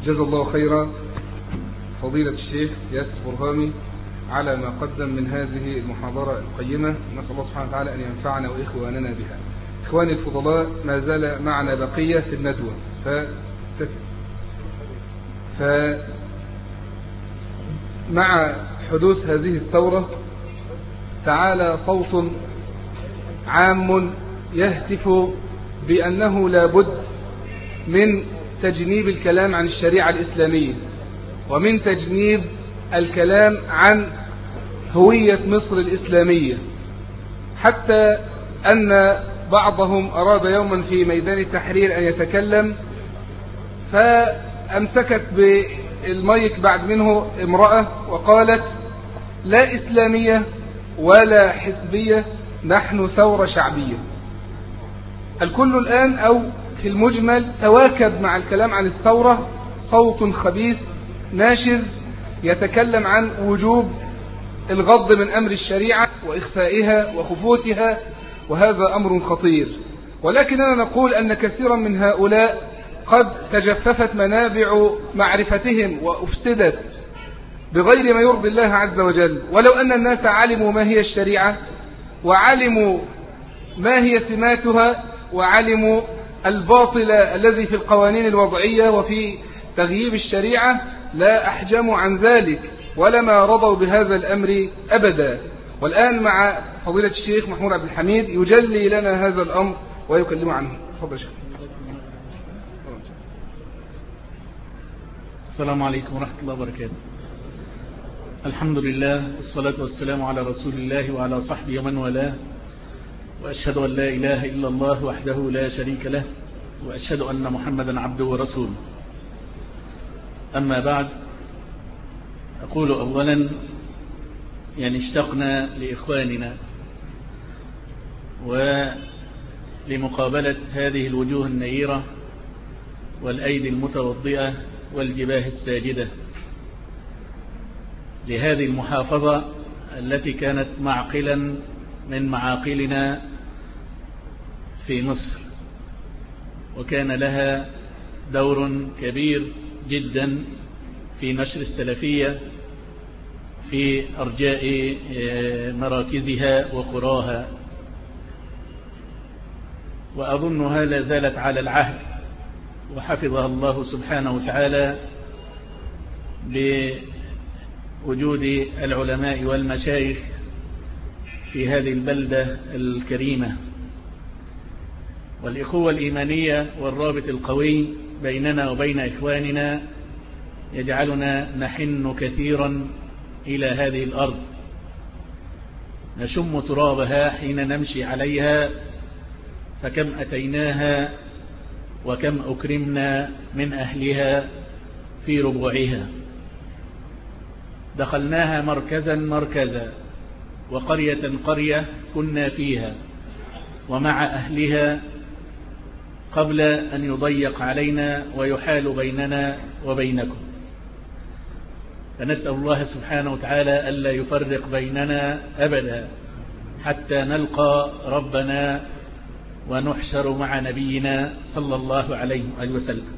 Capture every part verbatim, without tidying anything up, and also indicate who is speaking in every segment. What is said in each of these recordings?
Speaker 1: جزا الله خيرا فضيلة الشيخ ياسر برهامي على ما قدم من هذه المحاضرة القيمة. نسأل الله سبحانه وتعالى أن ينفعنا وإخواننا بها. إخواني الفضلاء، ما زال معنا بقية في الندوة. ف... ف... مع حدوث هذه الثورة تعالى صوت عام يهتف بأنه لا بد من تجنيب الكلام عن الشريعة الإسلامية، ومن تجنيب الكلام عن هوية مصر الإسلامية، حتى أن بعضهم أراد يوما في ميدان التحرير أن يتكلم، فأمسكت بالمايك بعد منه امرأة وقالت: لا إسلامية ولا حزبية، نحن ثورة شعبية. الكل الآن أو في المجمل تواكب مع الكلام عن الثورة صوت خبيث ناشز يتكلم عن وجوب الغض من أمر الشريعة وإخفائها وخفوتها، وهذا أمر خطير. ولكننا نقول أن كثيرا من هؤلاء قد تجففت منابع معرفتهم وأفسدت بغير ما يرضي الله عز وجل. ولو أن الناس علموا ما هي الشريعة، وعلموا ما هي سماتها، وعلموا الباطل الذي في القوانين الوضعية وفي تغييب الشريعة، لا أحجموا عن ذلك ولما رضوا بهذا الأمر أبدا. والآن مع فضيلة الشيخ محمود عبد الحميد يجلي لنا هذا الأمر ويكلم عنه. تفضل شيخ.
Speaker 2: السلام عليكم ورحمة الله وبركاته. الحمد لله والصلاة والسلام على رسول الله وعلى صحبه ومن والاه، وأشهد أن لا إله إلا الله وحده لا شريك له، وأشهد أن محمدا عبده ورسوله. أما بعد، أقول أولا يعني اشتقنا لإخواننا ولمقابلة هذه الوجوه النيرة والأيدي المتوضئة والجباه الساجدة لهذه المحافظة التي كانت معقلا من معاقلنا في مصر، وكان لها دور كبير جدا في نشر السلفية في أرجاء مراكزها وقراها، وأظنها لا زالت على العهد، وحفظها الله سبحانه وتعالى بوجود العلماء والمشايخ في هذه البلدة الكريمة. والإخوة الإيمانية والرابط القوي بيننا وبين إخواننا يجعلنا نحن كثيرا إلى هذه الأرض، نشم ترابها حين نمشي عليها، فكم أتيناها وكم أكرمنا من أهلها في ربوعها. دخلناها مركزا مركزا وقرية قرية كنا فيها ومع أهلها قبل أن يضيق علينا ويحال بيننا وبينكم. فنسأل الله سبحانه وتعالى ألا يفرق بيننا أبدا حتى نلقى ربنا ونحشر مع نبينا صلى الله عليه وسلم.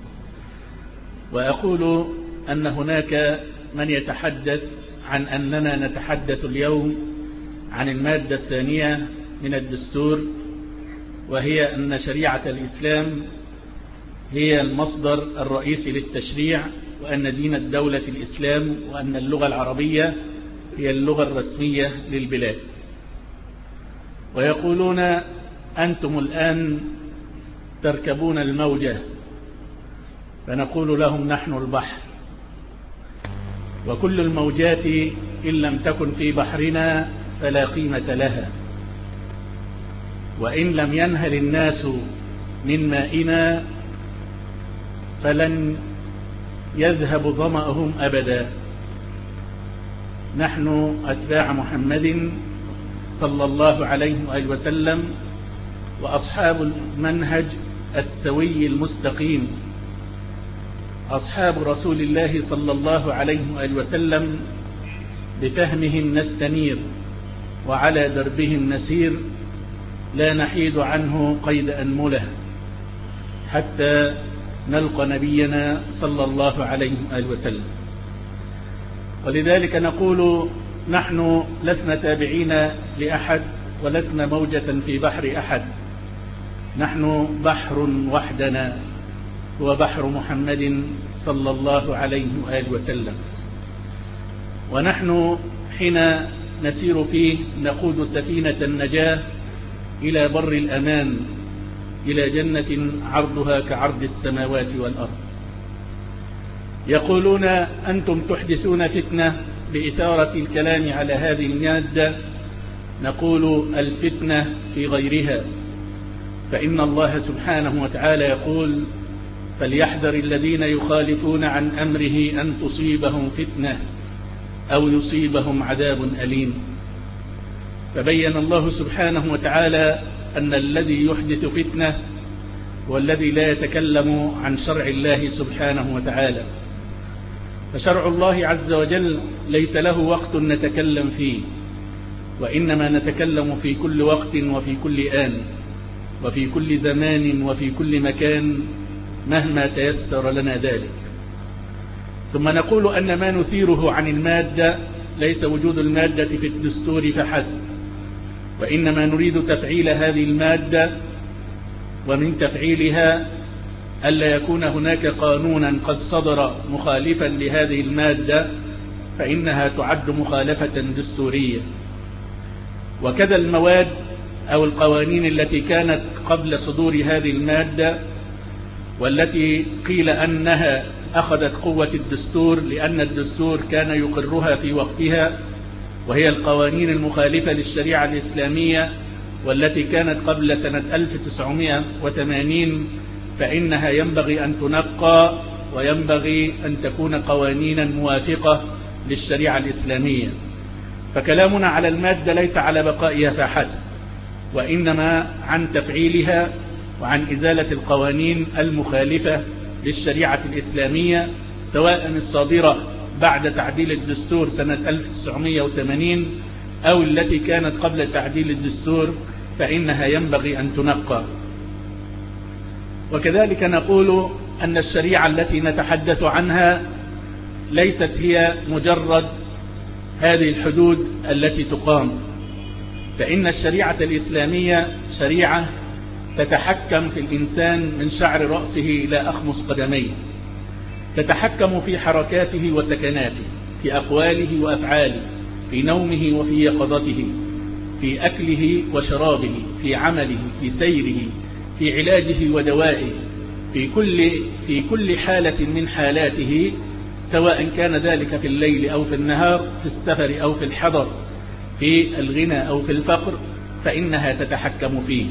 Speaker 2: وأقول أن هناك من يتحدث عن أننا نتحدث اليوم عن المادة الثانية من الدستور، وهي أن شريعة الإسلام هي المصدر الرئيسي للتشريع، وأن دين الدولة الإسلام، وأن اللغة العربية هي اللغة الرسمية للبلاد. ويقولون أنتم الآن تركبون الموجة، فنقول لهم نحن البحر، وكل الموجات إن لم تكن في بحرنا فلا قيمة لها، وإن لم ينهل الناس من مائنا فلن يذهب ظمأهم أبدا. نحن أتباع محمد صلى الله عليه وآله وسلم، وأصحاب المنهج السوي المستقيم، أصحاب رسول الله صلى الله عليه وآله وسلم، بفهمهم نستنير وعلى دربهم نسير، لا نحيد عنه قيد أنمله حتى نلقى نبينا صلى الله عليه وآله وسلم. ولذلك نقول نحن لسنا تابعين لأحد ولسنا موجة في بحر أحد، نحن بحر وحدنا هو بحر محمد صلى الله عليه وآله وسلم. ونحن حين نسير فيه نقود سفينة النجاة إلى بر الأمان، إلى جنة عرضها كعرض السماوات والأرض. يقولون أنتم تحدثون فتنة بإثارة الكلام على هذه المادة، نقول الفتنة في غيرها، فإن الله سبحانه وتعالى يقول فليحذر الذين يخالفون عن أمره أن تصيبهم فتنة أو يصيبهم عذاب أليم. فبين الله سبحانه وتعالى أن الذي يحدث فتنة هو الذي لا يتكلم عن شرع الله سبحانه وتعالى. فشرع الله عز وجل ليس له وقت نتكلم فيه، وإنما نتكلم في كل وقت وفي كل آن وفي كل زمان وفي كل مكان مهما تيسر لنا ذلك. ثم نقول أن ما نثيره عن المادة ليس وجود المادة في الدستور فحسب، وإنما نريد تفعيل هذه المادة، ومن تفعيلها ألا يكون هناك قانونا قد صدر مخالفا لهذه المادة فإنها تعد مخالفة دستورية. وكذا المواد أو القوانين التي كانت قبل صدور هذه المادة والتي قيل أنها أخذت قوة الدستور لأن الدستور كان يقرها في وقتها، وهي القوانين المخالفة للشريعة الإسلامية والتي كانت قبل سنة ألف وتسعمائة وثمانين، فإنها ينبغي أن تنقى وينبغي أن تكون قوانينا موافقة للشريعة الإسلامية. فكلامنا على المادة ليس على بقائها فحسب، وإنما عن تفعيلها وعن إزالة القوانين المخالفة للشريعة الإسلامية، سواء الصادرة بعد تعديل الدستور سنة ألف وتسعمائة وثمانين أو التي كانت قبل تعديل الدستور، فإنها ينبغي أن تنقى. وكذلك نقول أن الشريعة التي نتحدث عنها ليست هي مجرد هذه الحدود التي تقام، فإن الشريعة الإسلامية شريعة تتحكم في الإنسان من شعر رأسه إلى أخمص قدميه، تتحكم في حركاته وسكناته، في أقواله وأفعاله، في نومه وفي يقظته، في أكله وشرابه، في عمله، في سيره، في علاجه ودوائه، في كل, في كل حالة من حالاته، سواء كان ذلك في الليل أو في النهار، في السفر أو في الحضر، في الغنى أو في الفقر، فإنها تتحكم فيه.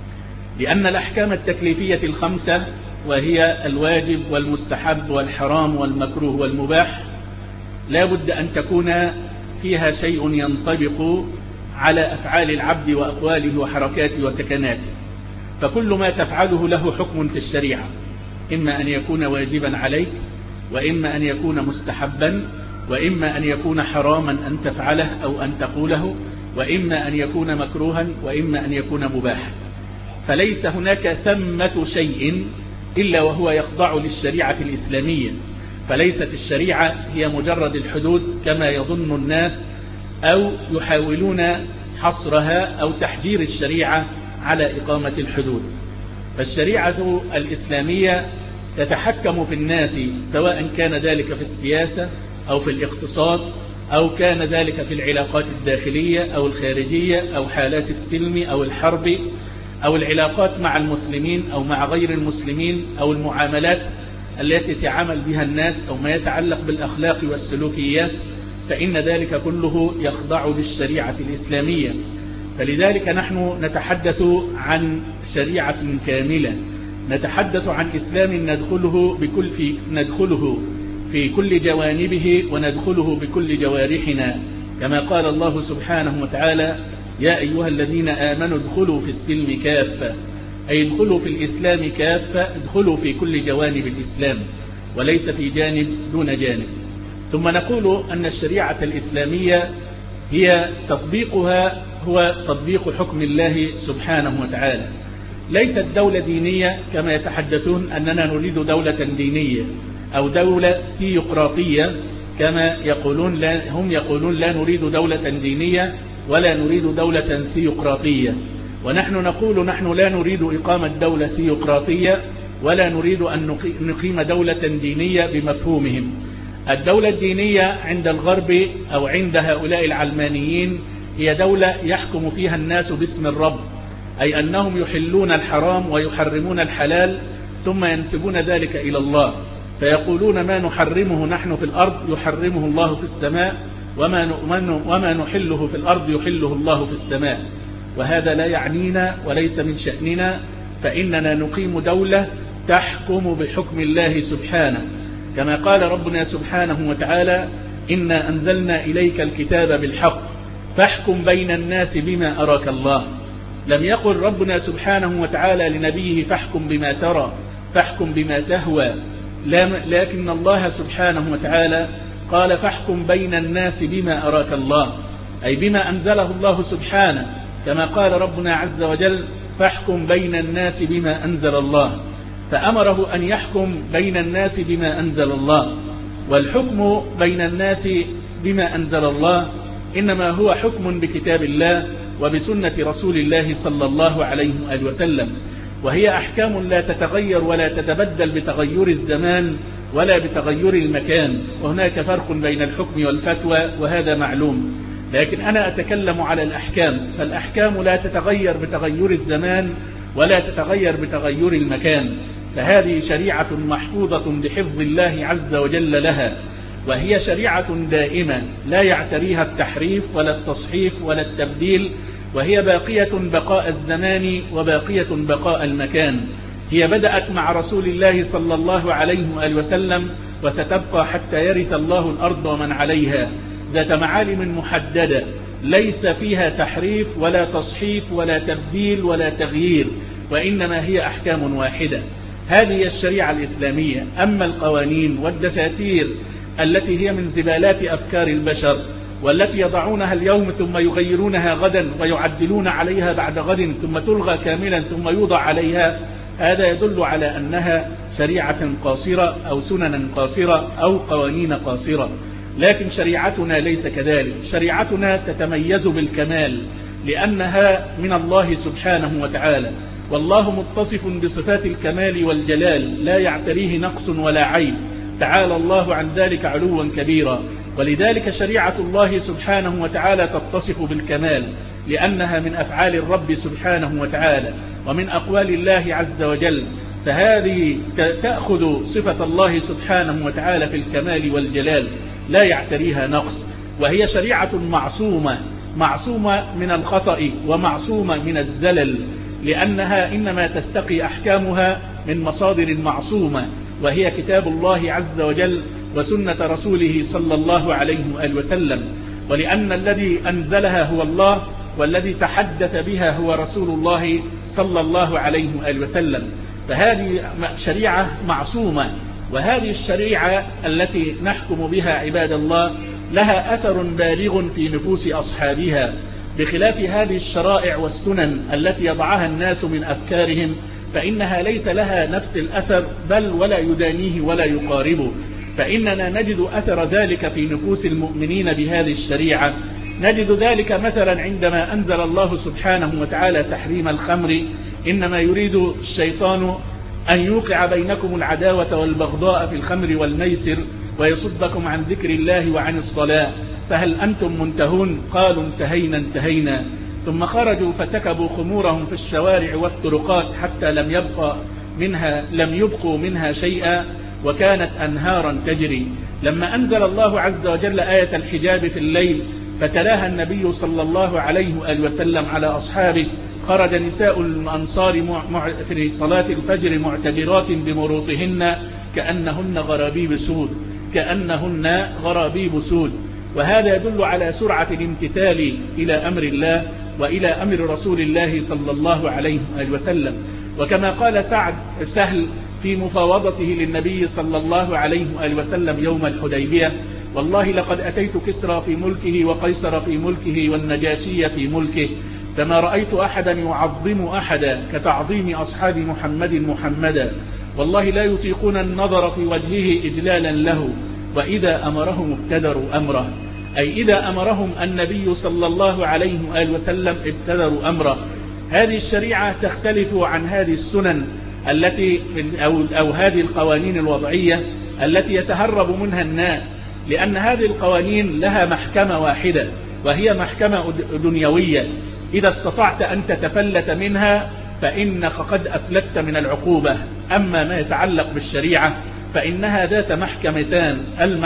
Speaker 2: لأن الأحكام التكليفية الخمسة، وهي الواجب والمستحب والحرام والمكروه والمباح، لا بد أن تكون فيها شيء ينطبق على أفعال العبد وأقواله وحركاته وسكناته. فكل ما تفعله له حكم في الشريعة، إما أن يكون واجبا عليك، وإما أن يكون مستحبا، وإما أن يكون حراما أن تفعله أو أن تقوله، وإما أن يكون مكروها، وإما أن يكون مباحا. فليس هناك ثمة شيء إلا وهو يخضع للشريعة الإسلامية. فليست الشريعة هي مجرد الحدود كما يظن الناس، أو يحاولون حصرها أو تحجير الشريعة على إقامة الحدود. فالشريعة الإسلامية تتحكم في الناس، سواء كان ذلك في السياسة أو في الاقتصاد، أو كان ذلك في العلاقات الداخلية أو الخارجية، أو حالات السلم أو الحرب، أو العلاقات مع المسلمين أو مع غير المسلمين، أو المعاملات التي يتعامل بها الناس، أو ما يتعلق بالأخلاق والسلوكيات، فإن ذلك كله يخضع للشريعة الإسلامية. فلذلك نحن نتحدث عن شريعة كاملة، نتحدث عن إسلام ندخله بكل في ندخله في كل جوانبه وندخله بكل جوارحنا، كما قال الله سبحانه وتعالى: يا أيها الذين آمنوا ادخلوا في السلم كافة، أي ادخلوا في الإسلام كافة، ادخلوا في كل جوانب الإسلام وليس في جانب دون جانب. ثم نقول أن الشريعة الإسلامية هي تطبيقها هو تطبيق حكم الله سبحانه وتعالى، ليست دولة دينية كما يتحدثون أننا نريد دولة دينية أو دولة ثيوقراطية كما يقولون، لا هم يقولون لا نريد دولة دينية ولا نريد دولة ثيوقراطية، ونحن نقول نحن لا نريد إقامة دولة ثيوقراطية ولا نريد أن نقيم دولة دينية بمفهومهم. الدولة الدينية عند الغرب أو عند هؤلاء العلمانيين هي دولة يحكم فيها الناس باسم الرب، أي أنهم يحلون الحرام ويحرمون الحلال ثم ينسبون ذلك إلى الله، فيقولون ما نحرمه نحن في الأرض يحرمه الله في السماء، وما نحله في الأرض يحله الله في السماء. وهذا لا يعنينا وليس من شأننا، فإننا نقيم دولة تحكم بحكم الله سبحانه، كما قال ربنا سبحانه وتعالى إنا أنزلنا إليك الكتاب بالحق فاحكم بين الناس بما أراك الله. لم يقل ربنا سبحانه وتعالى لنبيه فاحكم بما ترى فاحكم بما تهوى، لكن الله سبحانه وتعالى قال فاحكم بين الناس بما أراك الله، أي بما أنزله الله سبحانه، كما قال ربنا عز وجل فاحكم بين الناس بما أنزل الله، فأمره أن يحكم بين الناس بما أنزل الله. والحكم بين الناس بما أنزل الله إنما هو حكم بكتاب الله وبسنة رسول الله صلى الله عليه وآله وسلم، وهي أحكام لا تتغير ولا تتبدل بتغير الزمان ولا بتغير المكان، وهناك فرق بين الحكم والفتوى وهذا معلوم، لكن أنا أتكلم على الأحكام، فالأحكام لا تتغير بتغير الزمان ولا تتغير بتغير المكان، فهذه شريعة محفوظة بحفظ الله عز وجل لها، وهي شريعة دائمة لا يعتريها التحريف ولا التصحيف ولا التبديل، وهي باقية بقاء الزمان وباقية بقاء المكان. هي بدأت مع رسول الله صلى الله عليه وآله وسلم وستبقى حتى يرث الله الأرض ومن عليها، ذات معالم محددة ليس فيها تحريف ولا تصحيف ولا تبديل ولا تغيير، وإنما هي أحكام واحدة. هذه الشريعة الإسلامية. أما القوانين والدساتير التي هي من زبالات أفكار البشر والتي يضعونها اليوم ثم يغيرونها غدا ويعدلون عليها بعد غد ثم تلغى كاملا ثم يوضع عليها، هذا يدل على أنها شريعة قاصرة أو سننا قاصرة أو قوانين قاصرة، لكن شريعتنا ليس كذلك. شريعتنا تتميز بالكمال لأنها من الله سبحانه وتعالى، والله متصف بصفات الكمال والجلال لا يعتريه نقص ولا عيب، تعالى الله عن ذلك علوا كبيرا. ولذلك شريعة الله سبحانه وتعالى تتصف بالكمال لأنها من أفعال الرب سبحانه وتعالى ومن أقوال الله عز وجل، فهذه تأخذ صفة الله سبحانه وتعالى في الكمال والجلال لا يعتريها نقص، وهي شريعة معصومة معصومة من الخطأ ومعصومة من الزلل، لأنها إنما تستقي أحكامها من مصادر معصومة، وهي كتاب الله عز وجل وسنة رسوله صلى الله عليه وآله وسلم، ولأن الذي أنزلها هو الله والذي تحدث بها هو رسول الله صلى الله عليه وآله وسلم، فهذه شريعة معصومة. وهذه الشريعة التي نحكم بها عباد الله لها أثر بالغ في نفوس أصحابها، بخلاف هذه الشرائع والسنن التي يضعها الناس من أفكارهم، فإنها ليس لها نفس الأثر بل ولا يدانيه ولا يقاربه. فإننا نجد أثر ذلك في نفوس المؤمنين بهذه الشريعة. نجد ذلك مثلا عندما أنزل الله سبحانه وتعالى تحريم الخمر، إنما يريد الشيطان أن يوقع بينكم العداوة والبغضاء في الخمر والميسر ويصدكم عن ذكر الله وعن الصلاة، فهل أنتم منتهون؟ قالوا انتهينا انتهينا، ثم خرجوا فسكبوا خمورهم في الشوارع والطرقات حتى لم يبقى منها لم يبقوا منها شيئا وكانت أنهارا تجري. لما أنزل الله عز وجل آية الحجاب في الليل فتلاها النبي صلى الله عليه وآله وسلم على أصحابه، خرج نساء الأنصار في صلاة الفجر معتبرات بمروطهن كأنهن غرابيب سود كأنهن غرابيب سود وهذا يدل على سرعة الامتثال إلى أمر الله وإلى أمر رسول الله صلى الله عليه وآله وسلم. وكما قال سعد سهل في مفاوضته للنبي صلى الله عليه وآله وسلم يوم الحديبية: والله لقد أتيت كسرى في ملكه وقيصر في ملكه والنجاشي في ملكه فما رأيت أحدا يعظم أحدا كتعظيم أصحاب محمد محمدا، والله لا يطيقون النظر في وجهه إجلالا له، وإذا أمرهم ابتدروا أمره، أي إذا أمرهم النبي صلى الله عليه وآله وسلم ابتدروا أمره. هذه الشريعة تختلف عن هذه السنن التي أو, أو هذه القوانين الوضعية التي يتهرب منها الناس، لأن هذه القوانين لها محكمة واحدة وهي محكمة دنيوية، إذا استطعت أن تتفلت منها فإنك قد أفلت من العقوبة. أما ما يتعلق بالشريعة فإنها ذات محكمتان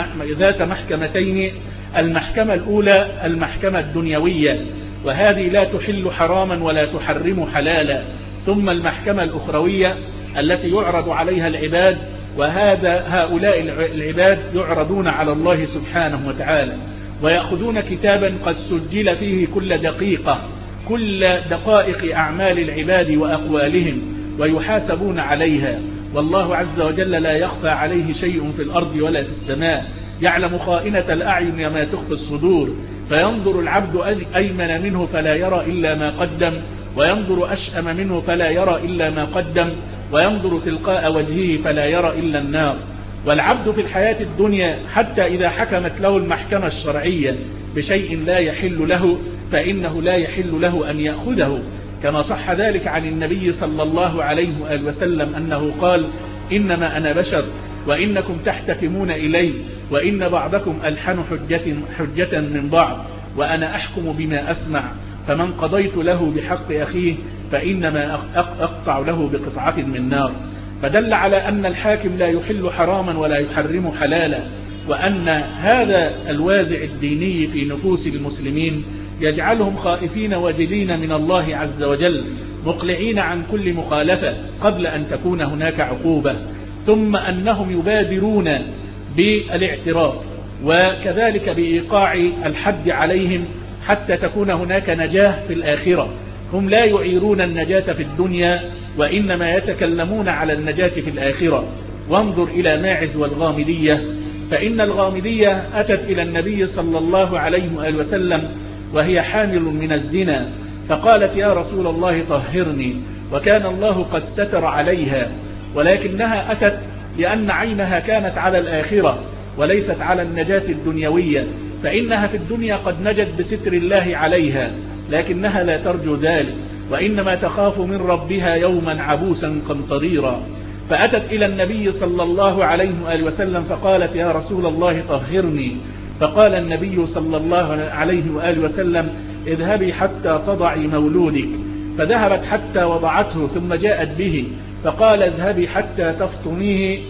Speaker 2: ذات محكمتين، المحكمة الأولى المحكمة الدنيوية، وهذه لا تحل حراما ولا تحرم حلالا، ثم المحكمة الأخروية التي يعرض عليها العباد، وهذا هؤلاء العباد يعرضون على الله سبحانه وتعالى ويأخذون كتابا قد سجل فيه كل دقيقة كل دقائق أعمال العباد وأقوالهم ويحاسبون عليها، والله عز وجل لا يخفى عليه شيء في الأرض ولا في السماء، يعلم خائنة الأعين وما تخفي الصدور، فينظر العبد أيمن منه فلا يرى إلا ما قدم، وينظر أشأم منه فلا يرى إلا ما قدم، وينظر تلقاء وجهه فلا يرى إلا النار. والعبد في الحياة الدنيا حتى إذا حكمت له المحكمة الشرعية بشيء لا يحل له فإنه لا يحل له أن يأخذه، كما صح ذلك عن النبي صلى الله عليه وآله وسلم أنه قال: إنما أنا بشر وإنكم تحتكمون إلي، وإن بعضكم ألحن حجة, حجة من بعض، وأنا أحكم بما أسمع، فمن قضيت له بحق أخيه فإنما أقطع له بقطعة من نار. فدل على أن الحاكم لا يحل حراما ولا يحرم حلالا، وأن هذا الوازع الديني في نفوس المسلمين يجعلهم خائفين وجلين من الله عز وجل، مقلعين عن كل مخالفة قبل أن تكون هناك عقوبة، ثم أنهم يبادرون بالاعتراف وكذلك بإيقاع الحد عليهم حتى تكون هناك نجاة في الآخرة. هم لا يعيرون النجاة في الدنيا وإنما يتكلمون على النجاة في الآخرة. وانظر إلى ماعز والغامدية، فإن الغامدية أتت إلى النبي صلى الله عليه وآله وسلم وهي حامل من الزنا، فقالت: يا رسول الله طهرني، وكان الله قد ستر عليها، ولكنها أتت لأن عينها كانت على الآخرة وليست على النجاة الدنيوية، فإنها في الدنيا قد نجت بستر الله عليها، لكنها لا ترجو ذلك، وإنما تخاف من ربها يوما عبوسا قمطريرا. فأتت إلى النبي صلى الله عليه وآله وسلم فقالت: يا رسول الله طهرني، فقال النبي صلى الله عليه وآله وسلم: اذهبي حتى تضعي مولودك، فذهبت حتى وضعته ثم جاءت به، فقال: اذهبي حتى تفطميه،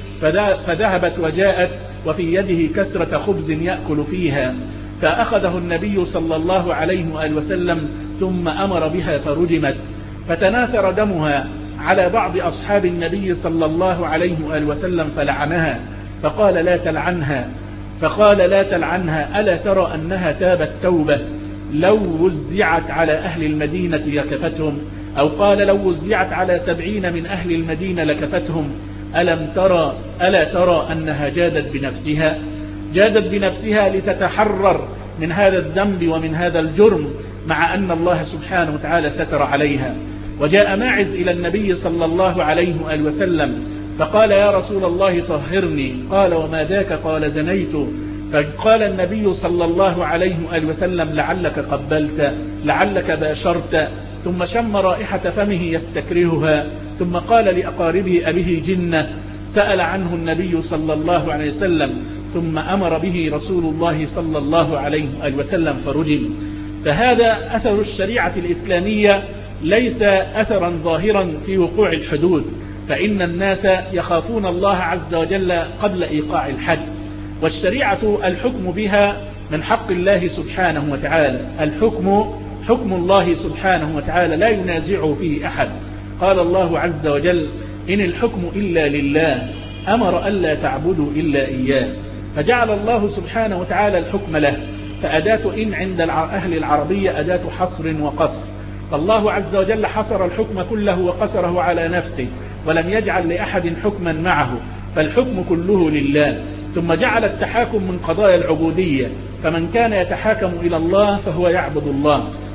Speaker 2: فذهبت وجاءت وفي يده كسرة خبز يأكل فيها، فأخذه النبي صلى الله عليه وآله وسلم ثم أمر بها فرجمت، فتناثر دمها على بعض أصحاب النبي صلى الله عليه وآله وسلم فلعنها، فقال: لا تلعنها فقال لا تلعنها ألا ترى أنها تابت توبة لو وزعت على أهل المدينة لكفتهم، أو قال: لو وزعت على سبعين من أهل المدينة لكفتهم، ألم ترى ألا ترى أنها جادت بنفسها جادت بنفسها لتتحرر من هذا الذنب ومن هذا الجرم، مع أن الله سبحانه وتعالى ستر عليها. وجاء ماعز إلى النبي صلى الله عليه وآله وسلم فقال: يا رسول الله طهرني، قال: وما ذاك؟ قال: زنيت. فقال النبي صلى الله عليه وآله وسلم: لعلك قبلت، لعلك باشرت، ثم شم رائحة فمه يستكرهها، ثم قال لأقاربه: أبه جنة؟ سأل عنه النبي صلى الله عليه وسلم، ثم أمر به رسول الله صلى الله عليه وآله وسلم فرجم. فهذا أثر الشريعة الإسلامية ليس أثرا ظاهرا في وقوع الحدود، فإن الناس يخافون الله عز وجل قبل إيقاع الحد، والشريعة الحكم بها من حق الله سبحانه وتعالى، الحكم حكم الله سبحانه وتعالى لا ينازعه فيه أحد. قال الله عز وجل: إن الحكم إلا لله، أمر ألا تعبدوا إلا إياه، فجعل الله سبحانه وتعالى الحكم له. فأداة إن عند أهل العربية أداة حصر وقصر، فالله عز وجل حصر الحكم كله وقصره على نفسه، ولم يجعل لأحد حكما معه، فالحكم كله لله. ثم جعل التحاكم من قضايا العبودية، فمن كان يتحاكم إلى الله فهو يعبد الله،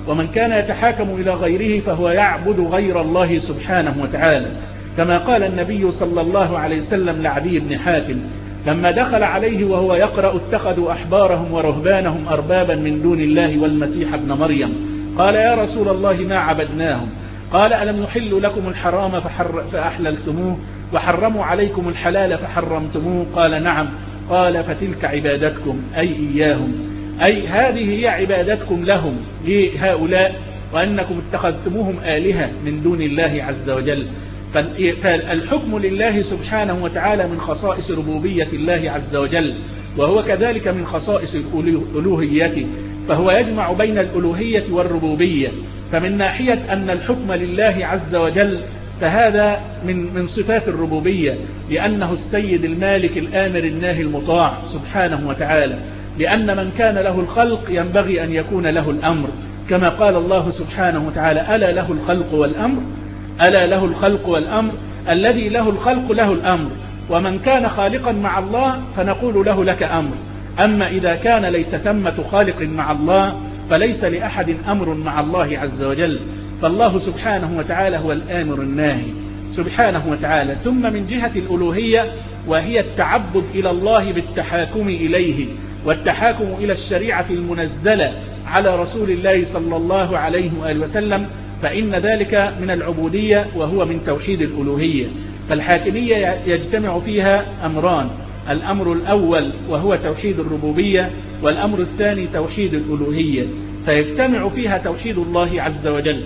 Speaker 2: ومن كان يتحاكم إلى غيره فهو يعبد غير الله سبحانه وتعالى، كما قال النبي صلى الله عليه وسلم لعدي بن حاتم لما دخل عليه وهو يقرأ: اتخذوا أحبارهم ورهبانهم أربابا من دون الله والمسيح ابن مريم. قال: يا رسول الله ما عبدناهم. قال: ألم يحل لكم الحرام فأحللتموه وحرموا عليكم الحلال فحرمتموه؟ قال: نعم. قال: فتلك عبادتكم، أي إياهم، أي هذه هي عبادتكم لهم لهؤلاء، وأنكم اتخذتموهم آلهة من دون الله عز وجل. فالحكم لله سبحانه وتعالى من خصائص ربوبية الله عز وجل، وهو كذلك من خصائص ألوهيته، فهو يجمع بين الألوهية والربوبية. فمن ناحية أن الحكم لله عز وجل فهذا من من صفات الربوبية، لأنه السيد المالك الآمر الناهي المطاع سبحانه وتعالى، لأن من كان له الخلق ينبغي أن يكون له الأمر، كما قال الله سبحانه وتعالى: ألا له الخلق والأمر، ألا له الخلق والأمر، الذي له الخلق له الأمر. ومن كان خالقا مع الله فنقول له لك أمر، أما إذا كان ليس ثمة خالق مع الله فليس لأحد أمر مع الله عز وجل. فالله سبحانه وتعالى هو الآمر الناهي سبحانه وتعالى. ثم من جهة الألوهية، وهي التعبد إلى الله بالتحاكم إليه والتحاكم إلى الشريعة المنزلة على رسول الله صلى الله عليه وآله وسلم، فإن ذلك من العبودية وهو من توحيد الألوهية. فالحاكمية يجتمع فيها أمران: الأمر الأول وهو توحيد الربوبية، والأمر الثاني توحيد الألوهية، فيجتمع فيها توحيد الله عز وجل.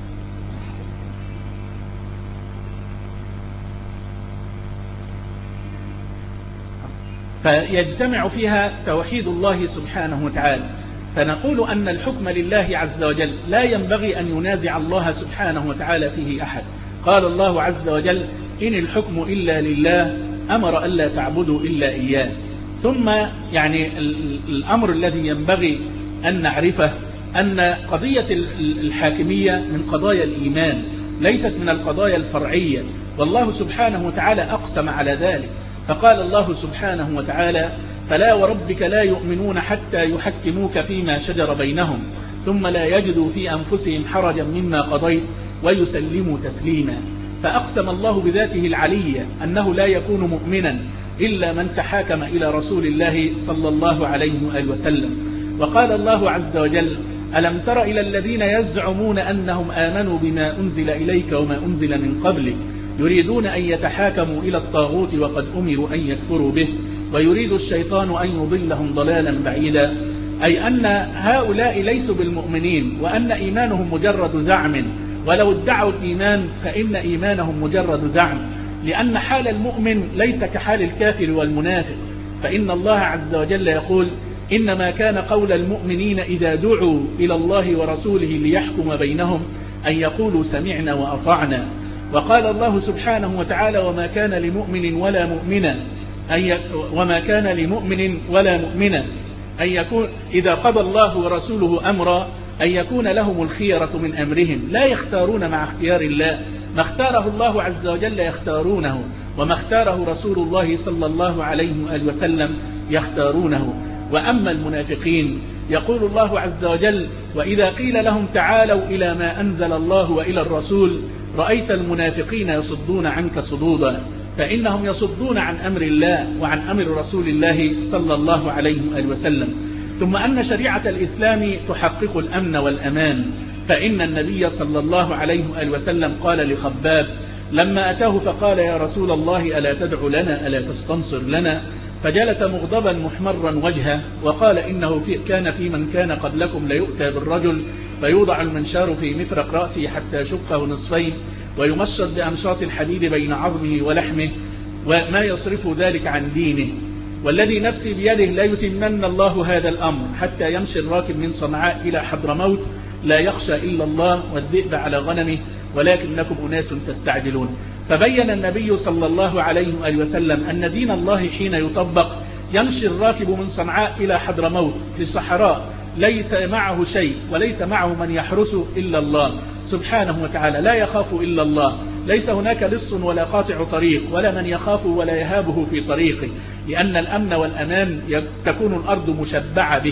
Speaker 2: فيجتمع فيها توحيد الله سبحانه وتعالى. فنقول أن الحكم لله عز وجل لا ينبغي أن ينازع الله سبحانه وتعالى فيه أحد. قال الله عز وجل: إن الحكم إلا لله أمر ألا تعبدوا إلا إياه. ثم يعني الأمر الذي ينبغي أن نعرفه أن قضية الحاكمية من قضايا الإيمان، ليست من القضايا الفرعية، والله سبحانه وتعالى أقسم على ذلك، فقال الله سبحانه وتعالى: فلا وربك لا يؤمنون حتى يحكموك فيما شجر بينهم ثم لا يجدوا في أنفسهم حرجا مما قضيت ويسلموا تسليما. فأقسم الله بذاته العلية أنه لا يكون مؤمنا إلا من تحاكم إلى رسول الله صلى الله عليه وآله وسلم. وقال الله عز وجل: ألم تر إلى الذين يزعمون أنهم آمنوا بما أنزل إليك وما أنزل من قبلك يريدون أن يتحاكموا إلى الطاغوت وقد أمروا أن يكفروا به ويريد الشيطان أن يضلهم ضلالا بعيدا. أي أن هؤلاء ليسوا بالمؤمنين، وأن إيمانهم مجرد زعم، ولو ادعوا الإيمان فإن إيمانهم مجرد زعم، لأن حال المؤمن ليس كحال الكافر والمنافق. فإن الله عز وجل يقول: إنما كان قول المؤمنين إذا دعوا إلى الله ورسوله ليحكم بينهم أن يقولوا سمعنا وأطعنا. وقال الله سبحانه وتعالى: وما كان لمؤمن ولا مؤمنة أن وما كان لمؤمن ولا مؤمنة أن يكون إذا قضى الله ورسوله أمرا أن يكون لهم الخيرة من أمرهم، لا يختارون مع اختيار الله، ما اختاره الله عز وجل يختارونه، وما اختاره رسول الله صلى الله عليه وآله وسلم يختارونه. وأما المنافقين يقول الله عز وجل: وإذا قيل لهم تعالوا إلى ما أنزل الله وإلى الرسول رأيت المنافقين يصدون عنك صدودا، فإنهم يصدون عن أمر الله وعن أمر رسول الله صلى الله عليه وآله وسلم. ثم أن شريعة الإسلام تحقق الأمن والأمان، فإن النبي صلى الله عليه وآله وسلم قال لخباب لما أتاه فقال: يا رسول الله ألا تدعو لنا ألا تستنصر لنا؟ فجلس مغضبا محمرا وجهه وقال: إنه في كان في من كان قبلكم ليؤتى بالرجل فيوضع المنشار في مفرق رأسه حتى يشقه نصفين ويمشط بأمشاط الحديد بين عظمه ولحمه وما يصرف ذلك عن دينه، والذي نفسي بيده لا يتمن الله هذا الأمر حتى يمشي الراكب من صنعاء إلى حضرموت لا يخشى إلا الله والذئب على غنمه ولكنكم أناس تستعجلون. فبين النبي صلى الله عليه وآله وسلم أن دين الله حين يطبق يمشي الراكب من صنعاء إلى حضرموت في الصحراء ليس معه شيء وليس معه من يحرسه إلا الله سبحانه وتعالى، لا يخاف إلا الله، ليس هناك لص ولا قاطع طريق ولا من يخاف ولا يهابه في طريقه، لأن الأمن والأمان تكون الأرض مشبعة به.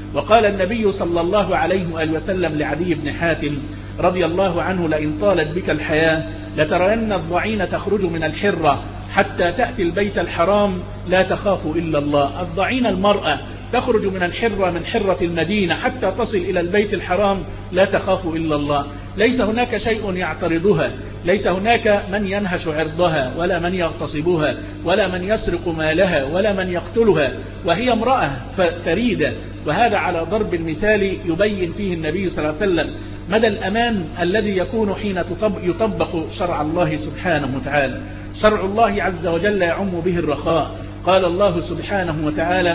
Speaker 2: وقال النبي صلى الله عليه وآله وسلم لعدي بن حاتم رضي الله عنه: لئن طالت بك الحياة لترين الضعين تخرج من الحرة حتى تأتي البيت الحرام لا تخاف إلا الله. الضعين المرأة تخرج من الحرة من حرة المدينة حتى تصل إلى البيت الحرام لا تخاف إلا الله. ليس هناك شيء يعترضها، ليس هناك من ينهش عرضها ولا من يغتصبها ولا من يسرق مالها ولا من يقتلها، وهي امرأة فريدة. وهذا على ضرب المثال يبين فيه النبي صلى الله عليه وسلم مدى الأمان الذي يكون حين يطبق شرع الله سبحانه وتعالى. شرع الله عز وجل يعم به الرخاء. قال الله سبحانه وتعالى: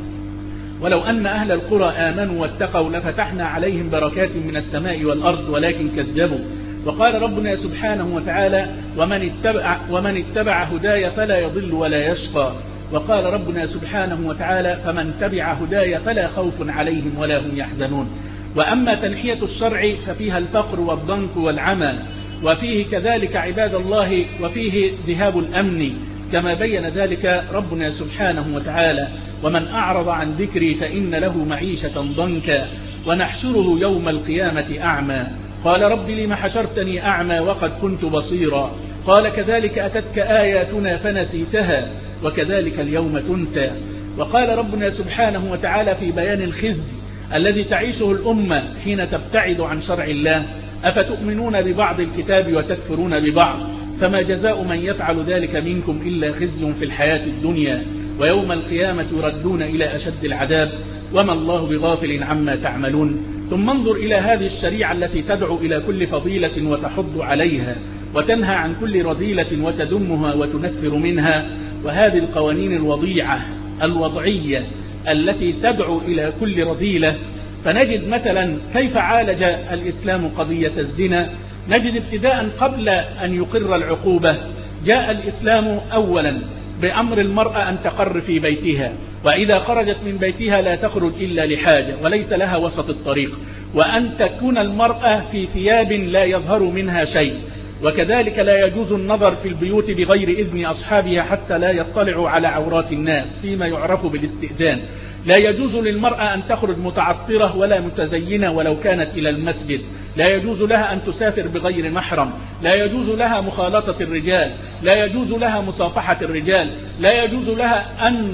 Speaker 2: ولو أن أهل القرى آمنوا واتقوا لفتحنا عليهم بركات من السماء والأرض ولكن كذبوا. وقال ربنا سبحانه وتعالى: ومن اتبع, ومن اتبع هداي فلا يضل ولا يشقى. وقال ربنا سبحانه وتعالى: فمن تبع هداي فلا خوف عليهم ولا هم يحزنون. وأما تنحية الشرع ففيها الفقر والضنك والعمى، وفيه كذلك عباد الله وفيه ذهاب الأمن كما بين ذلك ربنا سبحانه وتعالى: ومن أعرض عن ذكري فإن له معيشة ضنكا ونحشره يوم القيامة أعمى. قال رب لم حشرتني أعمى وقد كنت بصيرا. قال كذلك أتتك آياتنا فنسيتها وكذلك اليوم تنسى. وقال ربنا سبحانه وتعالى في بيان الخزي الذي تعيشه الأمة حين تبتعد عن شرع الله: أفتؤمنون ببعض الكتاب وتكفرون ببعض فما جزاء من يفعل ذلك منكم إلا خزي في الحياة الدنيا ويوم القيامة يردون إلى أشد العذاب وما الله بغافل عما تعملون. ثم انظر إلى هذه الشريعة التي تدعو إلى كل فضيلة وتحض عليها وتنهى عن كل رذيلة وتذمها وتنفر منها، وهذه القوانين الوضيعة الوضعية التي تدعو إلى كل رذيلة. فنجد مثلا كيف عالج الإسلام قضية الزنا. نجد ابتداء قبل أن يقر العقوبة جاء الإسلام أولا بأمر المرأة أن تقر في بيتها، وإذا خرجت من بيتها لا تخرج إلا لحاجة وليس لها وسط الطريق، وأن تكون المرأة في ثياب لا يظهر منها شيء، وكذلك لا يجوز النظر في البيوت بغير إذن أصحابها حتى لا يطلعوا على عورات الناس فيما يعرف بالاستئذان. لا يجوز للمرأة أن تخرج متعطرة ولا متزينة ولو كانت إلى المسجد. لا يجوز لها أن تسافر بغير محرم. لا يجوز لها مخالطة الرجال. لا يجوز لها مصافحة الرجال. لا يجوز لها أن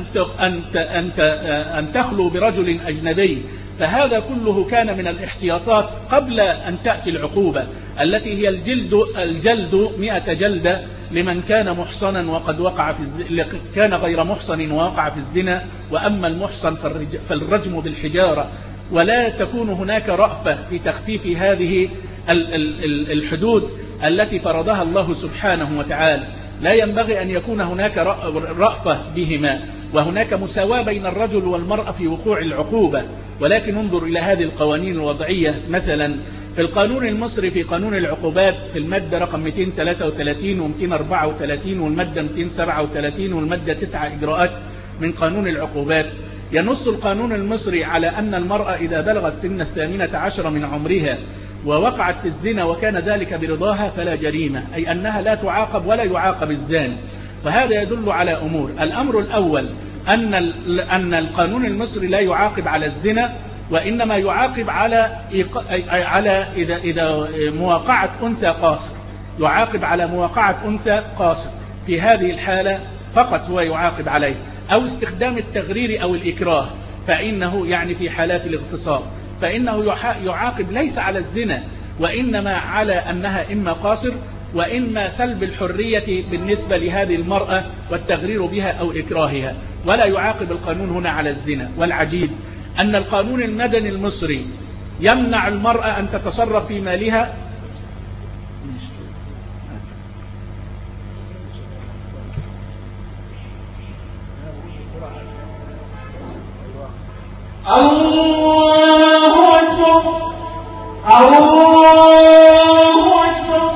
Speaker 2: أن أن تخلو برجل أجنبي. فهذا كله كان من الاحتياطات قبل أن تأتي العقوبة التي هي الجلد الجلد مئة جلدة لمن كان محصنا وقد وقع في الزنا، كان غير محصن ووقع في الزنا. وأما المحصن فالرجم بالحجارة. ولا تكون هناك رأفة في تخفيف هذه الحدود التي فرضها الله سبحانه وتعالى. لا ينبغي أن يكون هناك رأفة بهما، وهناك مساواة بين الرجل والمرأة في وقوع العقوبة. ولكن انظر إلى هذه القوانين الوضعية. مثلا في القانون المصري في قانون العقوبات في المادة رقم مئتين وثلاثة وثلاثين ومئتين وأربعة وثلاثين والمادة مئتين وسبعة وثلاثين والمادة تسعة إجراءات من قانون العقوبات، ينص القانون المصري على أن المرأة إذا بلغت سن الثامنة عشر من عمرها ووقعت في الزنا وكان ذلك برضاها فلا جريمة، أي أنها لا تعاقب ولا يعاقب الزاني. وهذا يدل على أمور. الأمر الأول أن أن القانون المصري لا يعاقب على الزنا، وإنما يعاقب على على إذا إذا مواقعة أنثى قاصر، يعاقب على مواقعة أنثى قاصر. في هذه الحالة فقط هو يعاقب عليه، أو استخدام التغرير أو الإكراه، فإنه يعني في حالات الاغتصاب فإنه يعاقب ليس على الزنا وإنما على أنها إما قاصر وإما سلب الحرية بالنسبة لهذه المرأة والتغرير بها أو إكراهها، ولا يعاقب القانون هنا على الزنا. والعجيب أن القانون المدني المصري يمنع المرأة أن تتصرف في مالها
Speaker 3: الله أكبر الله أكبر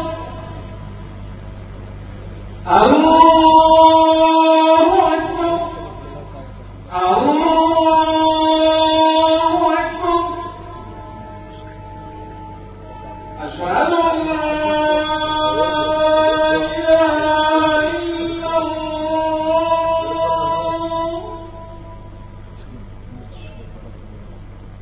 Speaker 3: الله أكبر الله أكبر أشهد أن لا إله إلا الله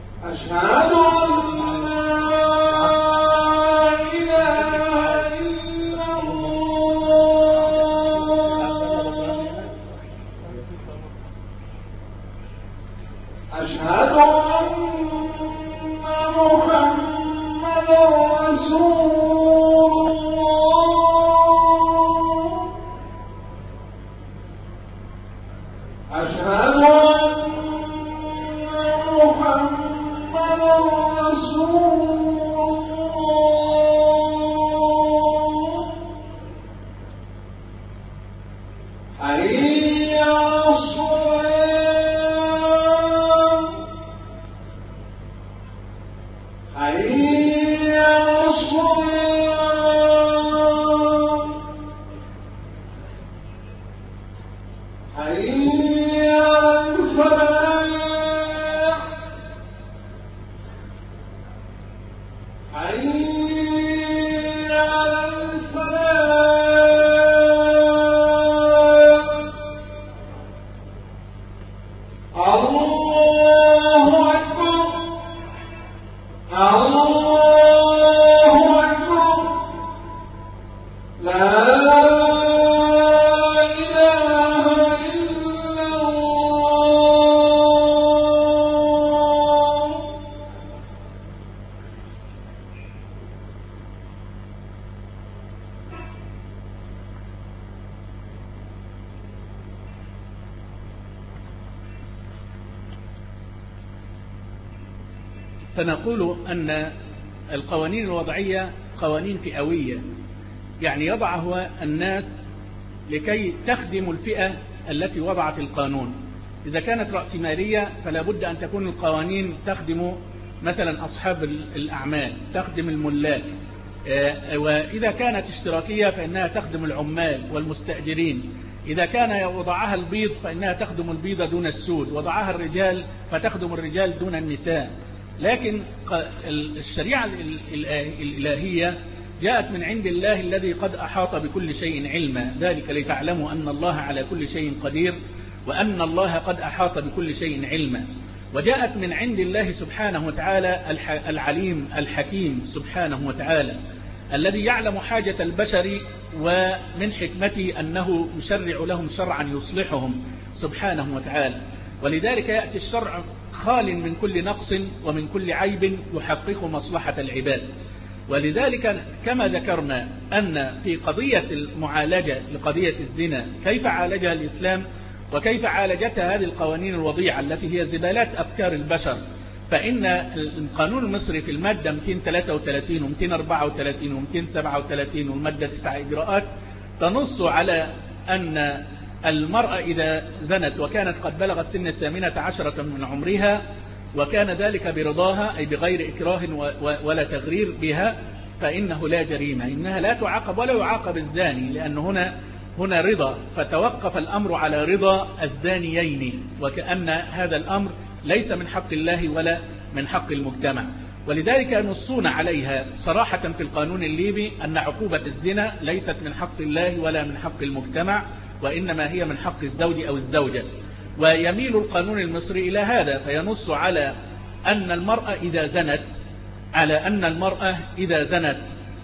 Speaker 3: أشهد أن محمدا رسول الله. أشهد أن محمدا رسول الله. حي على الصلاة. حي على الصلاة. حي على الفلاح. حي على الفلاح. الله أكبر. الله أكبر. لا إله إلا الله.
Speaker 2: فنقول أن القوانين الوضعية قوانين فئوية، يعني يضعها الناس لكي تخدم الفئة التي وضعت القانون. إذا كانت رأسمالية فلا بد أن تكون القوانين تخدم مثلا أصحاب الأعمال، تخدم الملاك. وإذا كانت اشتراكية فإنها تخدم العمال والمستأجرين. إذا كان وضعها البيض فإنها تخدم البيض دون السود، وضعها الرجال فتخدم الرجال دون النساء. لكن الشريعة الإلهية جاءت من عند الله الذي قد أحاط بكل شيء علما، ذلك لتعلموا أن الله على كل شيء قدير وأن الله قد أحاط بكل شيء علما. وجاءت من عند الله سبحانه وتعالى العليم الحكيم سبحانه وتعالى الذي يعلم حاجة البشر، ومن حكمته أنه يشرع لهم شرعا يصلحهم سبحانه وتعالى. ولذلك يأتي الشرع خال من كل نقص ومن كل عيب يحقق مصلحة العباد. ولذلك كما ذكرنا أن في قضية المعالجة لقضية الزنا كيف عالجها الإسلام وكيف عالجتها هذه القوانين الوضيعة التي هي زبالات أفكار البشر، فإن القانون المصري في المادة مئتين وثلاثة وثلاثين ومئتين وأربعة وثلاثين ومئتين وسبعة وثلاثين والمادة تسعة إجراءات تنص على أن المرأة إذا زنت وكانت قد بلغت سن الثامنة عشرة من عمرها وكان ذلك برضاها أي بغير إكراه ولا تغرير بها فإنه لا جريمة، إنها لا تعاقب ولا يعاقب الزاني، لأن هنا هنا رضا، فتوقف الأمر على رضا الزانيين، وكأن هذا الأمر ليس من حق الله ولا من حق المجتمع. ولذلك ينصون عليها صراحة في القانون الليبي أن عقوبة الزنا ليست من حق الله ولا من حق المجتمع، وإنما هي من حق الزوج أو الزوجة. ويميل القانون المصري إلى هذا، فينص على أن المرأة إذا زنت على أن المرأة إذا زنت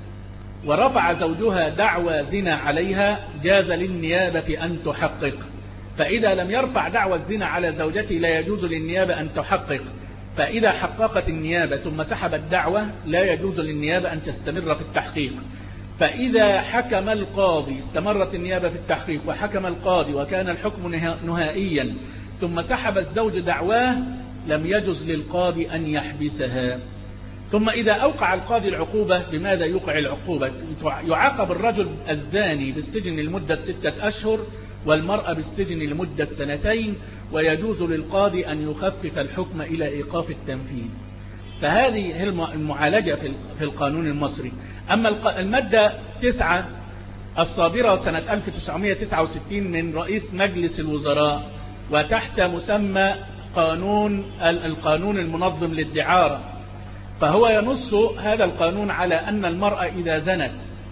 Speaker 2: ورفع زوجها دعوى زنا عليها جاز للنيابة أن تحقق، فإذا لم يرفع دعوى الزنا على زوجته لا يجوز للنيابة أن تحقق، فإذا حققت النيابة ثم سحبت دعوة لا يجوز للنيابة أن تستمر في التحقيق. فإذا حكم القاضي استمرت النيابة في التحقيق وحكم القاضي وكان الحكم نهائيا ثم سحب الزوج دعواه لم يجوز للقاضي أن يحبسها. ثم إذا أوقع القاضي العقوبة بماذا يوقع العقوبة؟ يعاقب الرجل الزاني بالسجن لمدة ستة أشهر والمرأة بالسجن لمدة سنتين، ويجوز للقاضي أن يخفف الحكم إلى إيقاف التنفيذ. فهذه هي المعالجة في القانون المصري. أما المادة تسعة الصادرة سنة ألف وتسعمئة وتسعة وستين من رئيس مجلس الوزراء وتحت مسمى قانون القانون المنظم للدعارة، فهو ينص هذا القانون على أن المرأة إذا زنت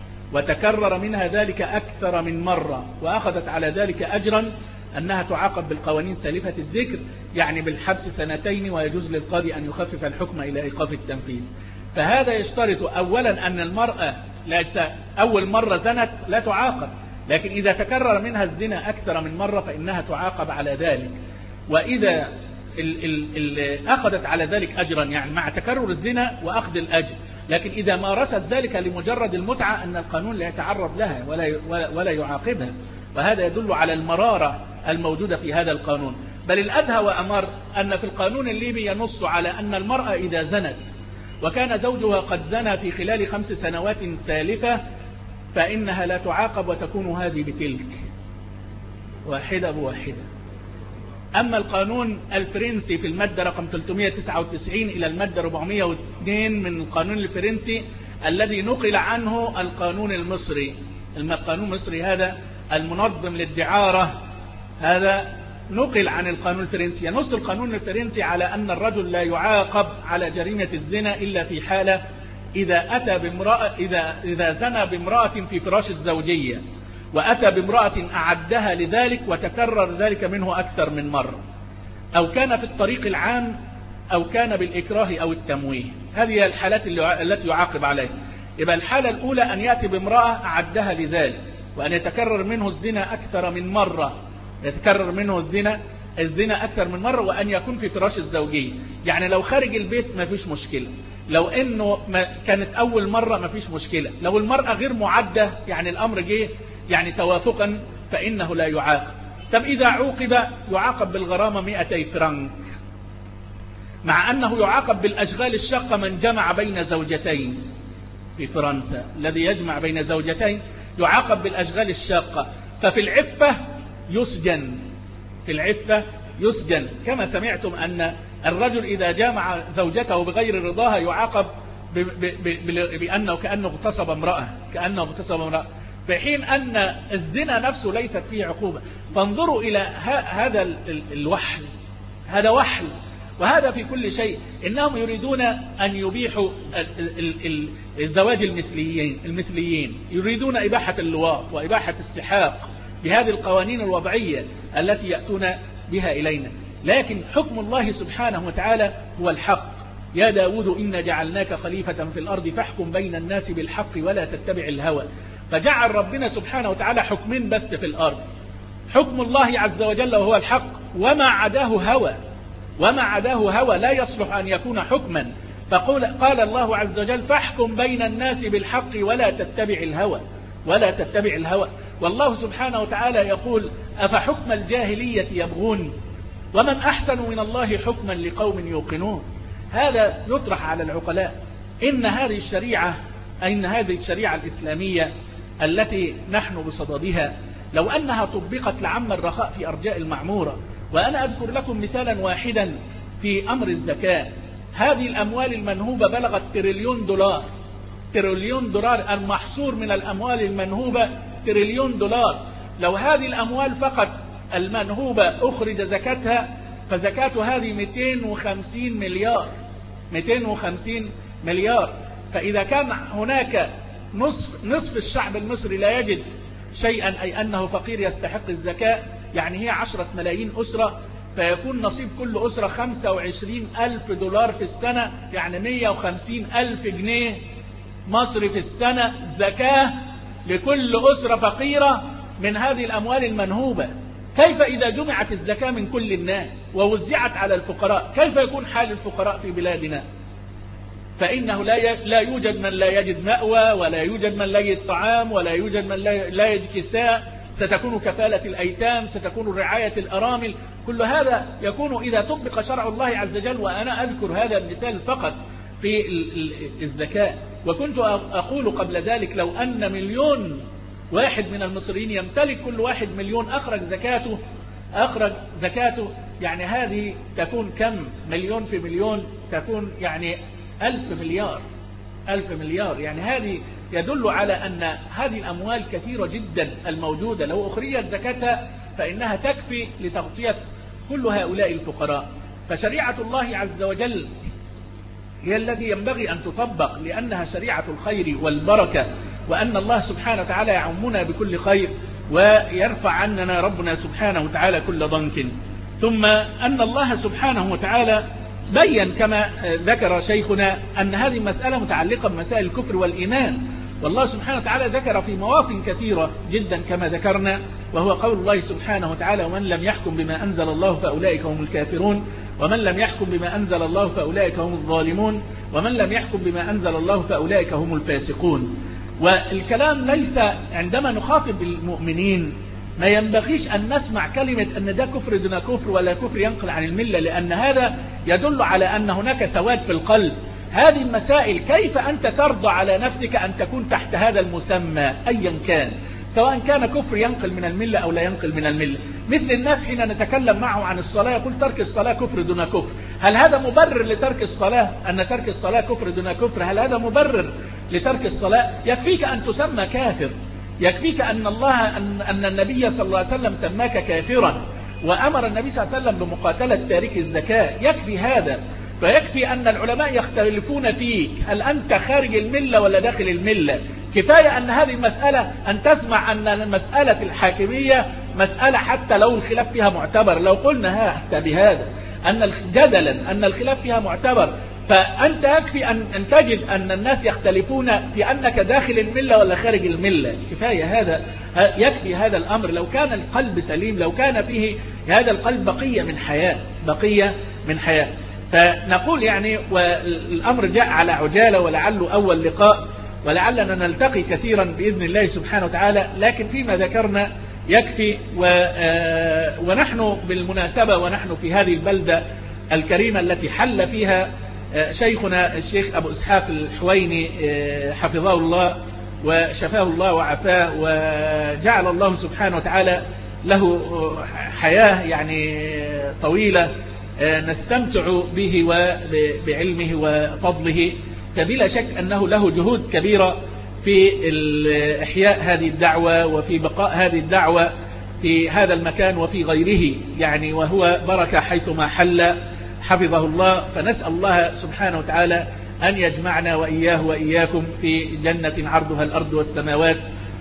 Speaker 2: وتكرر منها ذلك أكثر من مرة وأخذت على ذلك أجرا أنها تعاقب بالقوانين سالفة الذكر، يعني بالحبس سنتين، ويجوز للقاضي أن يخفف الحكم إلى إيقاف التنفيذ. فهذا يشترط أولا أن المرأة أول مرة زنت لا تعاقب، لكن إذا تكرر منها الزنا أكثر من مرة فإنها تعاقب على ذلك. وإذا ال ال ال أخذت على ذلك أجرا، يعني مع تكرر الزنا وأخذ الأجر، لكن إذا مارست ذلك لمجرد المتعة أن القانون لا يتعرض لها ولا ولا يعاقبها، وهذا يدل على المرارة الموجودة في هذا القانون. بل الأدهى وأمر أن في القانون الليبي ينص على أن المرأة إذا زنت وكان زوجها قد زنى في خلال خمس سنوات سالفة فإنها لا تعاقب وتكون هذه بتلك، واحدة بواحدة. أما القانون الفرنسي في المادة رقم ثلاثمائة وتسعة وتسعين إلى المادة أربعمائة واثنين من القانون الفرنسي الذي نقل عنه القانون المصري، القانون المصري هذا المنظم للدعارة هذا نقل عن القانون الفرنسي. ينص القانون الفرنسي على أن الرجل لا يعاقب على جريمة الزنا إلا في حالة إذا أتى بامرأة إذا إذا زنى بامرأة في فراش الزوجية وأتى بامرأة أعدها لذلك وتكرر ذلك منه أكثر من مرة، أو كان في الطريق العام، أو كان بالإكراه أو التمويه. هذه الحالات التي يعاقب عليها. يبقى الحالة الأولى أن يأتي بامرأة أعدها لذلك وأن يتكرر منه الزنا أكثر من مرة، يتكرر منه الزنا الزنا أكثر من مرة، وأن يكون في فراش الزوجية. يعني لو خارج البيت ما فيش مشكلة، لو إنه ما كانت أول مرة ما فيش مشكلة، لو المرأة غير معدة يعني الأمر جه يعني توافقا فإنه لا يعاقب. طب إذا عوقب يعاقب بالغرامة مئتي فرنك، مع أنه يعاقب بالأشغال الشاقة من جمع بين زوجتين في فرنسا، الذي يجمع بين زوجتين يعاقب بالأشغال الشاقة. ففي العفة يسجن، في العفة يسجن، كما سمعتم أن الرجل إذا جامع زوجته بغير رضاها يعاقب بأنه كأنه اغتصب امرأة، كأنه اغتصب امرأة، في حين أن الزنا نفسه ليست فيه عقوبة. فانظروا إلى هذا الوحل، هذا وحل، وهذا في كل شيء. إنهم يريدون أن يبيحوا الزواج المثليين المثليين يريدون إباحة اللواط وإباحة السحاق بهذه القوانين الوضعية التي يأتون بها إلينا. لكن حكم الله سبحانه وتعالى هو الحق. يا داود إنا جعلناك خليفة في الأرض فاحكم بين الناس بالحق ولا تتبع الهوى. فجعل ربنا سبحانه وتعالى حكمين بس في الأرض، حكم الله عز وجل وهو الحق، وما عداه هوى، وما عداه هوى لا يصلح أن يكون حكما. فقال قال الله عز وجل فاحكم بين الناس بالحق ولا تتبع الهوى، ولا تتبع الهوى. والله سبحانه وتعالى يقول أفحكم الجاهلية يبغون ومن أحسن من الله حكما لقوم يوقنون. هذا يطرح على العقلاء. إن هذه الشريعة إن هذه الشريعة الإسلامية التي نحن بصددها لو أنها طبقت لعم الرخاء في أرجاء المعمورة. وأنا أذكر لكم مثالا واحدا في أمر الزكاة. هذه الأموال المنهوبة بلغت تريليون دولار، تريليون دولار، المحصور من الأموال المنهوبة تريليون دولار. لو هذه الأموال فقط المنهوبة أخرج زكاتها فزكاة هذه مئتين وخمسين مليار، مئتين وخمسين مليار. فإذا كان هناك نصف, نصف الشعب المصري لا يجد شيئا، أي أنه فقير يستحق الزكاة، يعني هي عشرة ملايين أسرة، فيكون نصيب كل أسرة خمسة وعشرين ألف دولار في السنة، يعني مئة وخمسين ألف جنيه مصري في السنة زكاة لكل أسرة فقيرة من هذه الأموال المنهوبة. كيف إذا جمعت الزكاة من كل الناس ووزعت على الفقراء، كيف يكون حال الفقراء في بلادنا؟ فإنه لا لا يوجد من لا يجد مأوى، ولا يوجد من لا يجد طعام، ولا يوجد من لا يجد كساء، ستكون كفالة الأيتام، ستكون رعاية الأرامل. كل هذا يكون إذا طبق شرع الله عز وجل. وأنا أذكر هذا المثال فقط في الزكاة. وكنت أقول قبل ذلك لو أن مليون واحد من المصريين يمتلك كل واحد مليون أخرج زكاته أخرج زكاته يعني هذه تكون كم؟ مليون في مليون تكون يعني ألف مليار، ألف مليار. يعني هذه يدل على أن هذه الأموال كثيرة جدا الموجودة، لو أخرجت زكاتها فإنها تكفي لتغطية كل هؤلاء الفقراء. فشريعة الله عز وجل هي التي ينبغي أن تطبق، لأنها شريعة الخير والبركة، وأن الله سبحانه وتعالى يعمنا بكل خير ويرفع عننا ربنا سبحانه وتعالى كل ضنك. ثم أن الله سبحانه وتعالى بين كما ذكر شيخنا أن هذه المسألة متعلقة بمسائل الكفر والإيمان، والله سبحانه وتعالى ذكر في مواطن كثيرة جدا كما ذكرنا، وهو قول الله سبحانه وتعالى: ومن لم يحكم بما أنزل الله فأولئك هم الكافرون، ومن لم يحكم بما أنزل الله فأولئك هم الظالمون، ومن لم يحكم بما أنزل الله فأولئك هم الفاسقون. والكلام ليس عندما نخاطب المؤمنين ما ينبغيش أن نسمع كلمة أن ده كفر دون كفر ولا كفر ينقل عن الملة، لأن هذا يدل على أن هناك سواد في القلب. هذه المسائل كيف أنت ترضى على نفسك أن تكون تحت هذا المسمى أيا كان، سواء كان كفر ينقل من الملة أو لا ينقل من الملة. مثل الناس حين نتكلم معه عن الصلاة يقول ترك الصلاة كفر دون كفر. هل هذا مبرر لترك الصلاة أن ترك الصلاة كفر دون كفر؟ هل هذا مبرر لترك الصلاة؟ يكفيك أن تسمى كافر، يكفيك أن الله أن, أن النبي صلى الله عليه وسلم سماك كافرا، وأمر النبي صلى الله عليه وسلم بمقاتلة تارك الزكاة. يكفي هذا. فيكفي أن العلماء يختلفون فيك هل أنت خارج الملة ولا داخل الملة. كفاية أن هذه المسألة أن تسمع أن مسألة الحاكمية مسألة حتى لو الخلاف فيها معتبر، لو قلنا حتى بهذا أن جدلا أن الخلاف فيها معتبر، فأنت يكفي أن, أن تجد أن الناس يختلفون في أنك داخل الملة ولا خارج الملة. كفاية هذا، يكفي هذا الأمر. لو كان القلب سليم، لو كان فيه هذا القلب بقية من حياة، بقية من حياة. فنقول يعني والأمر جاء على عجالة ولعله أول لقاء، ولعلنا نلتقي كثيرا بإذن الله سبحانه وتعالى، لكن فيما ذكرنا يكفي. ونحن بالمناسبة ونحن في هذه البلدة الكريمة التي حل فيها شيخنا الشيخ أبو إسحاق الحويني حفظه الله وشفاه الله وعافاه، وجعل الله سبحانه وتعالى له حياة يعني طويلة نستمتع به وبعلمه وفضله. فبلا شك أنه له جهود كبيرة في إحياء هذه الدعوة وفي بقاء هذه الدعوة في هذا المكان وفي غيره يعني، وهو بركة حيثما حل حفظه الله. فنسأل الله سبحانه وتعالى أن يجمعنا وإياه وإياكم في جنة عرضها الأرض والسماوات.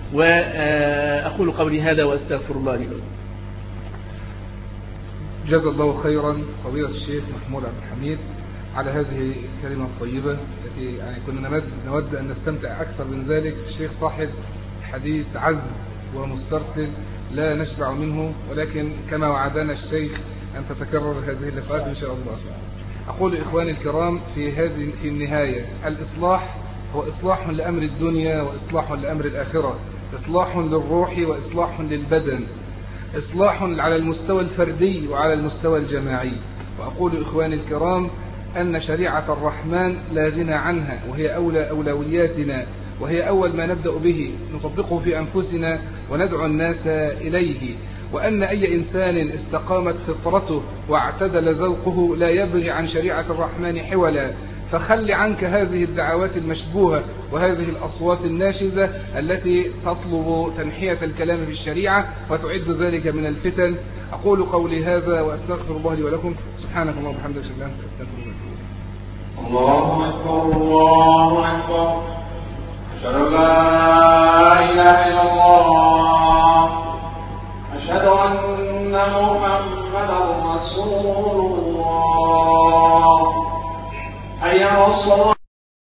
Speaker 2: وأقول قولي هذا وأستغفر الله لي.
Speaker 1: جزا الله خيرا فضيلة الشيخ محمود عبد الحميد على هذه الكلمة الطيبة التي يعني كنا نود, نود أن نستمتع أكثر من ذلك. الشيخ صاحب حديث عذب ومسترسل لا نشبع منه، ولكن كما وعدنا الشيخ أن تتكرر هذه اللقاءات إن شاء الله. أقول إخواني الكرام في هذه في النهاية، الإصلاح هو إصلاح لأمر الدنيا وإصلاح لأمر الآخرة، إصلاح للروح وإصلاح للبدن، إصلاح على المستوى الفردي وعلى المستوى الجماعي. وأقول إخواني الكرام أن شريعة الرحمن لا غنى عنها، وهي أولى أولوياتنا، وهي أول ما نبدأ به نطبقه في أنفسنا وندعو الناس إليه. وأن أي إنسان استقامت فطرته واعتدل ذوقه لا يبغي عن شريعة الرحمن حولا. فخل عنك هذه الدعوات المشبوهة وهذه الأصوات الناشزة التي تطلب تنحية الكلام في الشريعة وتعد ذلك من الفتن. أقول قولي هذا وأستغفر الله لي ولكم. سبحانك اللهم وبحمدك أشهد أن لا إله إلا أنت أستغفرك.
Speaker 3: الله أكبر الله أكبر أشهد أن لا إله إلا الله